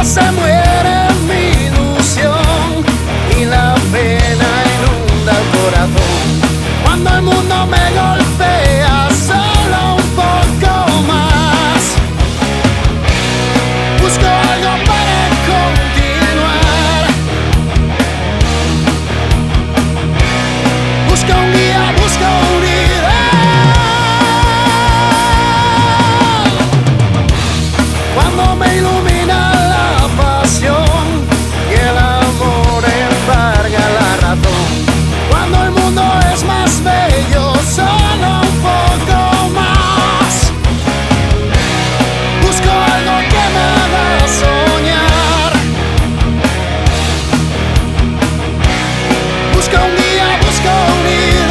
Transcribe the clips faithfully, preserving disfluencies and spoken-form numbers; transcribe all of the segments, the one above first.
se muere mi ilusión y la pena inunda el corazón. Cuando el mundo me golpea solo un poco más, busco algo para continuar. Busco un guía, busco un ideal. Cuando me ilumina la pasión y el amor embarga la razón. Cuando el mundo es más bello, solo un poco más. Busco algo que me haga soñar. Busco un guía, busco un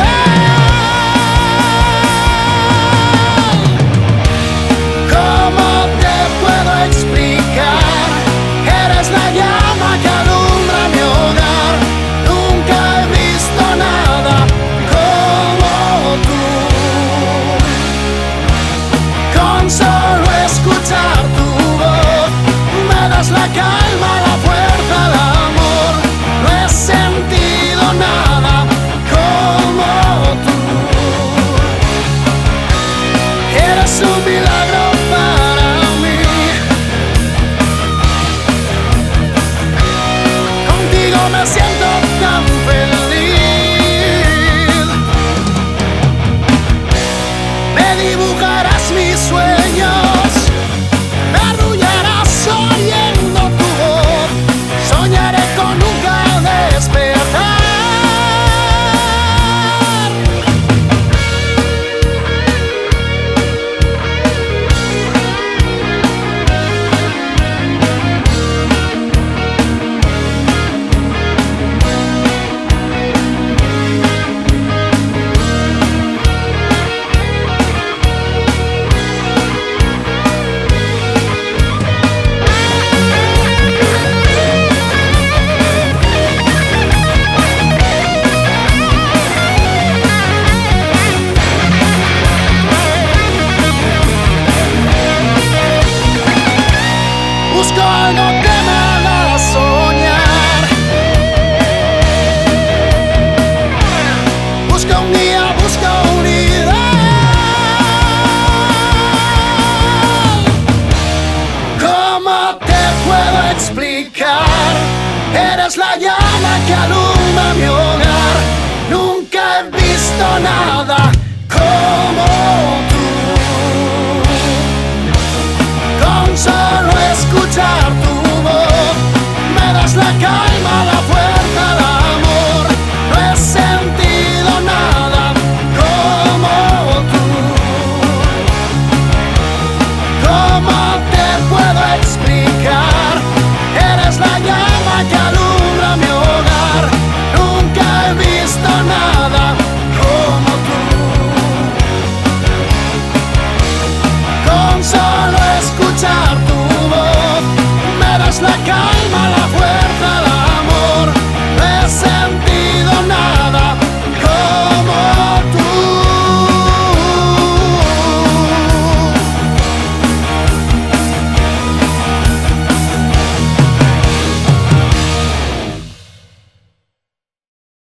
ideal. ¿Cómo te puedo explicar? Eres la llama que alumbra mi hogar. Nunca he visto nada como tú. Con solo escuchar tu voz me das la calma, la fuerza, el amor. No he sentido nada como tú. Eres un milagro para mí. Contigo me siento tan feliz. Me dibujarás mis sueños, me arrullarás oyendo tu voz. Soñaré con nunca despertar. Busco algo que me haga soñar. Busco un guía, busco un ideal. ¿Cómo te puedo explicar? Eres la llama que alumbra mi hogar. Nunca he visto nada como tú. Con solo escuchar tu voz me das la calma, la fuerza, el amor. No he sentido nada como tú. ¿Cómo te puedo explicar? Eres la llama que alumbra mi hogar. Nunca he visto nada como tú. Con solo escuchar tu voz me das la calma,